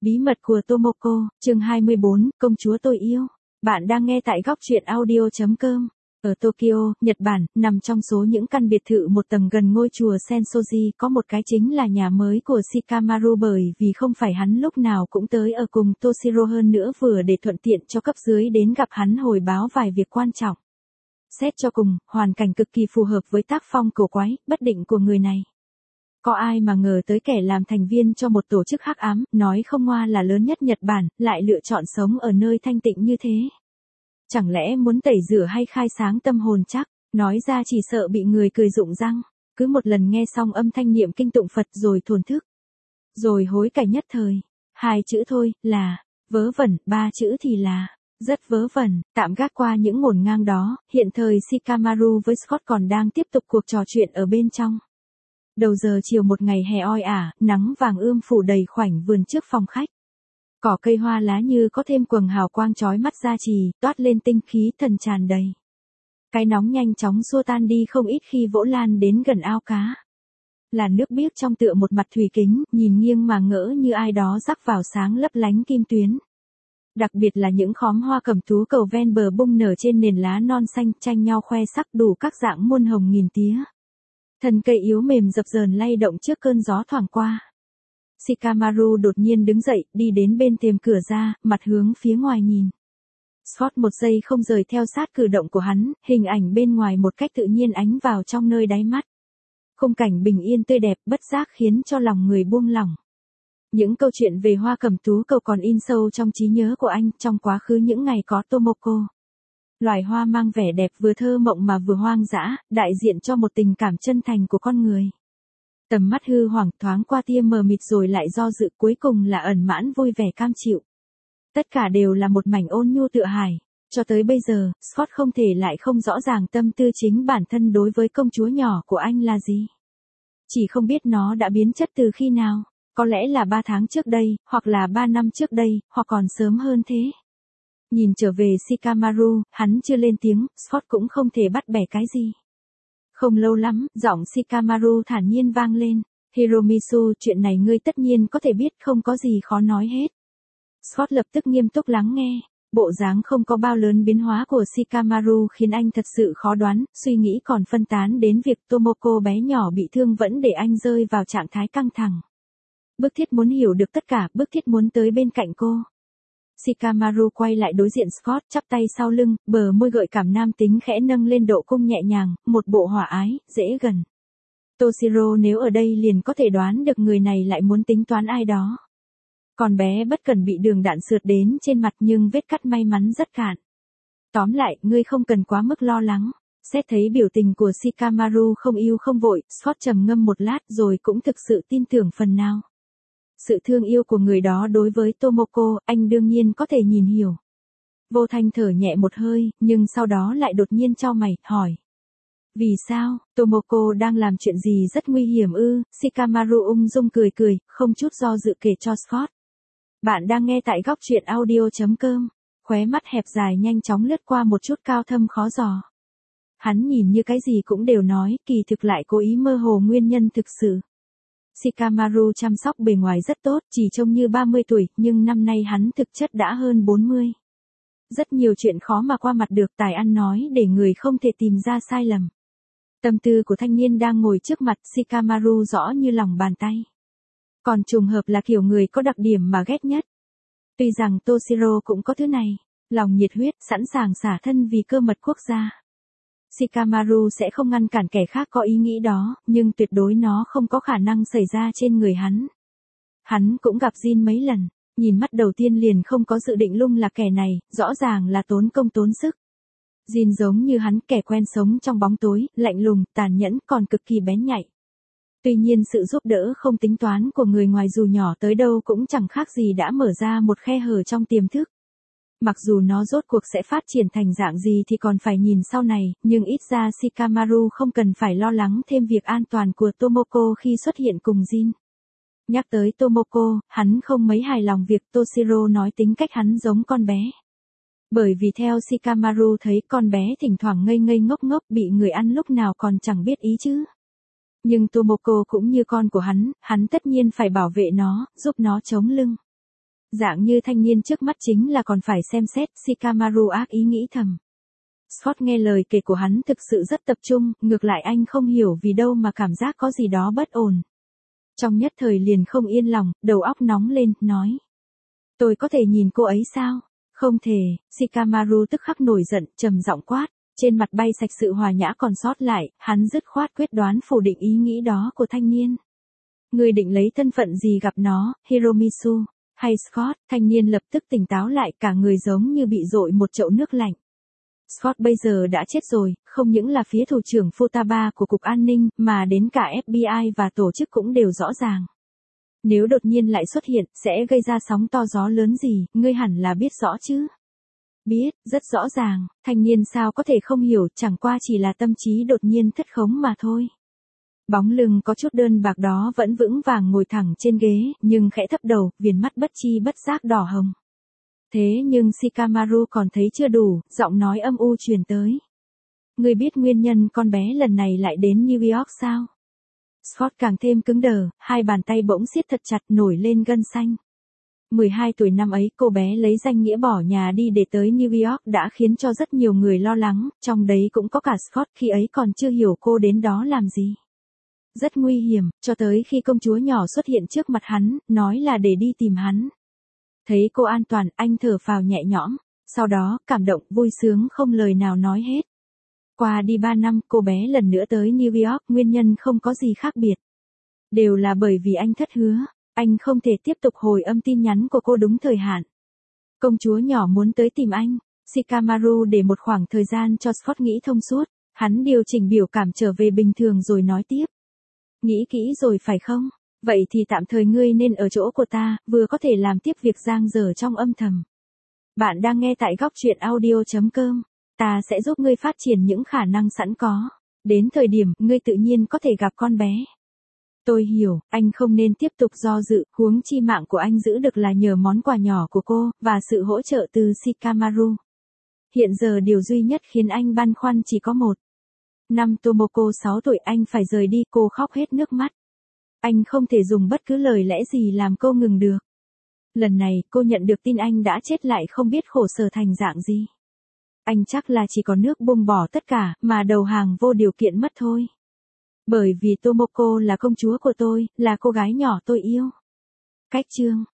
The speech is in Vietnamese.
Bí mật của Tomoko, chương 24, công chúa tôi yêu. Bạn đang nghe tại góc truyện audio.com. Ở Tokyo, Nhật Bản, nằm trong số những căn biệt thự một tầng gần ngôi chùa Sensoji có một cái chính là nhà mới của Shikamaru, bởi vì không phải hắn lúc nào cũng tới ở cùng Toshiro, hơn nữa vừa để thuận tiện cho cấp dưới đến gặp hắn hồi báo vài việc quan trọng. Xét cho cùng, hoàn cảnh cực kỳ phù hợp với tác phong cổ quái, bất định của người này. Có ai mà ngờ tới kẻ làm thành viên cho một tổ chức hắc ám, nói không ngoa là lớn nhất Nhật Bản, lại lựa chọn sống ở nơi thanh tịnh như thế. Chẳng lẽ muốn tẩy rửa hay khai sáng tâm hồn chắc, nói ra chỉ sợ bị người cười rụng răng. Cứ một lần nghe xong âm thanh niệm kinh tụng Phật rồi thổn thức, rồi hối cải nhất thời. 2 chữ thôi, là vớ vẩn, 3 chữ thì là rất vớ vẩn. Tạm gác qua những ngổn ngang đó, hiện thời Shikamaru với Scott còn đang tiếp tục cuộc trò chuyện ở bên trong. Đầu giờ chiều một ngày hè oi ả, nắng vàng ươm phủ đầy khoảnh vườn trước phòng khách. Cỏ cây hoa lá như có thêm quầng hào quang chói mắt gia trì, toát lên tinh khí thần tràn đầy. Cái nóng nhanh chóng xua tan đi không ít khi vỗ lan đến gần ao cá. Làn nước biếc trong tựa một mặt thủy kính, nhìn nghiêng mà ngỡ như ai đó rắc vào sáng lấp lánh kim tuyến. Đặc biệt là những khóm hoa cẩm tú cầu ven bờ bung nở trên nền lá non xanh, tranh nhau khoe sắc đủ các dạng muôn hồng nghìn tía. Thân cây yếu mềm dập dờn lay động trước cơn gió thoảng qua. Shikamaru đột nhiên đứng dậy, đi đến bên thềm cửa ra, mặt hướng phía ngoài nhìn. Scott một giây không rời theo sát cử động của hắn, hình ảnh bên ngoài một cách tự nhiên ánh vào trong nơi đáy mắt. Khung cảnh bình yên tươi đẹp bất giác khiến cho lòng người buông lỏng. Những câu chuyện về hoa cẩm tú cầu còn in sâu trong trí nhớ của anh trong quá khứ những ngày có Tomoko. Loài hoa mang vẻ đẹp vừa thơ mộng mà vừa hoang dã, đại diện cho một tình cảm chân thành của con người. Tầm mắt hư hoảng thoáng qua tia mờ mịt rồi lại do dự, cuối cùng là ẩn mãn vui vẻ cam chịu. Tất cả đều là một mảnh ôn nhu tựa hải. Cho tới bây giờ, Scott không thể lại không rõ ràng tâm tư chính bản thân đối với công chúa nhỏ của anh là gì. Chỉ không biết nó đã biến chất từ khi nào, có lẽ là 3 tháng trước đây, hoặc là 3 năm trước đây, hoặc còn sớm hơn thế. Nhìn trở về Shikamaru, hắn chưa lên tiếng, Scott cũng không thể bắt bẻ cái gì. Không lâu lắm, giọng Shikamaru thản nhiên vang lên. Hiromitsu, chuyện này ngươi tất nhiên có thể biết, không có gì khó nói hết. Scott lập tức nghiêm túc lắng nghe. Bộ dáng không có bao lớn biến hóa của Shikamaru khiến anh thật sự khó đoán, suy nghĩ còn phân tán đến việc Tomoko bé nhỏ bị thương vẫn để anh rơi vào trạng thái căng thẳng. Bức thiết muốn hiểu được tất cả, bức thiết muốn tới bên cạnh cô. Shikamaru quay lại đối diện Scott, chắp tay sau lưng, bờ môi gợi cảm nam tính khẽ nâng lên độ cung nhẹ nhàng, một bộ hòa ái, dễ gần. Toshiro nếu ở đây liền có thể đoán được người này lại muốn tính toán ai đó. Con bé bất cần bị đường đạn sượt đến trên mặt nhưng vết cắt may mắn rất cạn. Tóm lại, ngươi không cần quá mức lo lắng. Xét thấy biểu tình của Shikamaru không ưu không vội, Scott trầm ngâm một lát rồi cũng thực sự tin tưởng phần nào. Sự thương yêu của người đó đối với Tomoko, anh đương nhiên có thể nhìn hiểu. Vô thanh thở nhẹ một hơi, nhưng sau đó lại đột nhiên chau mày, hỏi. Vì sao, Tomoko đang làm chuyện gì rất nguy hiểm ư? Shikamaru ung dung cười cười, không chút do dự kể cho Scott. Bạn đang nghe tại góc truyện audio.com. Khóe mắt hẹp dài nhanh chóng lướt qua một chút cao thâm khó dò. Hắn nhìn như cái gì cũng đều nói, kỳ thực lại cố ý mơ hồ nguyên nhân thực sự. Shikamaru chăm sóc bề ngoài rất tốt, chỉ trông như 30 tuổi, nhưng năm nay hắn thực chất đã hơn 40. Rất nhiều chuyện khó mà qua mặt được, tài ăn nói để người không thể tìm ra sai lầm. Tâm tư của thanh niên đang ngồi trước mặt Shikamaru rõ như lòng bàn tay. Còn trùng hợp là kiểu người có đặc điểm mà ghét nhất. Tuy rằng Toshiro cũng có thứ này, lòng nhiệt huyết, sẵn sàng xả thân vì cơ mật quốc gia. Shikamaru sẽ không ngăn cản kẻ khác có ý nghĩ đó, nhưng tuyệt đối nó không có khả năng xảy ra trên người hắn. Hắn cũng gặp Jin mấy lần, nhìn mắt đầu tiên liền không có dự định lung lạc kẻ này, rõ ràng là tốn công tốn sức. Jin giống như hắn, kẻ quen sống trong bóng tối, lạnh lùng, tàn nhẫn, còn cực kỳ bén nhạy. Tuy nhiên sự giúp đỡ không tính toán của người ngoài dù nhỏ tới đâu cũng chẳng khác gì đã mở ra một khe hở trong tiềm thức. Mặc dù nó rốt cuộc sẽ phát triển thành dạng gì thì còn phải nhìn sau này, nhưng ít ra Shikamaru không cần phải lo lắng thêm việc an toàn của Tomoko khi xuất hiện cùng Jin. Nhắc tới Tomoko, hắn không mấy hài lòng việc Toshiro nói tính cách hắn giống con bé. Bởi vì theo Shikamaru thấy con bé thỉnh thoảng ngây ngây ngốc ngốc bị người ăn lúc nào còn chẳng biết ý chứ. Nhưng Tomoko cũng như con của hắn tất nhiên phải bảo vệ nó, giúp nó chống lưng. Dạng như thanh niên trước mắt chính là còn phải xem xét, Shikamaru ác ý nghĩ thầm. Scott nghe lời kể của hắn thực sự rất tập trung, ngược lại anh không hiểu vì đâu mà cảm giác có gì đó bất ổn. Trong nhất thời liền không yên lòng, đầu óc nóng lên, nói. Tôi có thể nhìn cô ấy sao? Không thể, Shikamaru tức khắc nổi giận, trầm giọng quát. Trên mặt bay sạch sự hòa nhã còn sót lại, hắn dứt khoát quyết đoán phủ định ý nghĩ đó của thanh niên. Người định lấy thân phận gì gặp nó, Hiromitsu, hay Scott? Thanh niên lập tức tỉnh táo lại, cả người giống như bị dội một chậu nước lạnh. Scott bây giờ đã chết rồi, không những là phía thủ trưởng Futaba của Cục An ninh, mà đến cả FBI và tổ chức cũng đều rõ ràng. Nếu đột nhiên lại xuất hiện, sẽ gây ra sóng to gió lớn gì, ngươi hẳn là biết rõ chứ. Biết, rất rõ ràng, thanh niên sao có thể không hiểu, chẳng qua chỉ là tâm trí đột nhiên thất khống mà thôi. Bóng lưng có chút đơn bạc đó vẫn vững vàng ngồi thẳng trên ghế, nhưng khẽ thấp đầu, viền mắt bất chi bất giác đỏ hồng. Thế nhưng Shikamaru còn thấy chưa đủ, giọng nói âm u truyền tới. Ngươi biết nguyên nhân con bé lần này lại đến New York sao? Scott càng thêm cứng đờ, hai bàn tay bỗng siết thật chặt nổi lên gân xanh. 12 tuổi năm ấy cô bé lấy danh nghĩa bỏ nhà đi để tới New York đã khiến cho rất nhiều người lo lắng, trong đấy cũng có cả Scott khi ấy còn chưa hiểu cô đến đó làm gì. Rất nguy hiểm, cho tới khi công chúa nhỏ xuất hiện trước mặt hắn, nói là để đi tìm hắn. Thấy cô an toàn, anh thở phào nhẹ nhõm, sau đó, cảm động, vui sướng không lời nào nói hết. Qua đi 3 năm, cô bé lần nữa tới New York, nguyên nhân không có gì khác biệt. Đều là bởi vì anh thất hứa, anh không thể tiếp tục hồi âm tin nhắn của cô đúng thời hạn. Công chúa nhỏ muốn tới tìm anh, Shikamaru để một khoảng thời gian cho Scott nghĩ thông suốt, hắn điều chỉnh biểu cảm trở về bình thường rồi nói tiếp. Nghĩ kỹ rồi phải không? Vậy thì tạm thời ngươi nên ở chỗ của ta, vừa có thể làm tiếp việc giang dở trong âm thầm. Bạn đang nghe tại góc truyện audio.com. Ta sẽ giúp ngươi phát triển những khả năng sẵn có. Đến thời điểm, ngươi tự nhiên có thể gặp con bé. Tôi hiểu, anh không nên tiếp tục do dự, huống chi mạng của anh giữ được là nhờ món quà nhỏ của cô, và sự hỗ trợ từ Shikamaru. Hiện giờ điều duy nhất khiến anh băn khoăn chỉ có một. Năm Tomoko 6 tuổi anh phải rời đi, cô khóc hết nước mắt. Anh không thể dùng bất cứ lời lẽ gì làm cô ngừng được. Lần này, cô nhận được tin anh đã chết lại không biết khổ sở thành dạng gì. Anh chắc là chỉ có nước buông bỏ tất cả, mà đầu hàng vô điều kiện mất thôi. Bởi vì Tomoko là công chúa của tôi, là cô gái nhỏ tôi yêu. Cách chương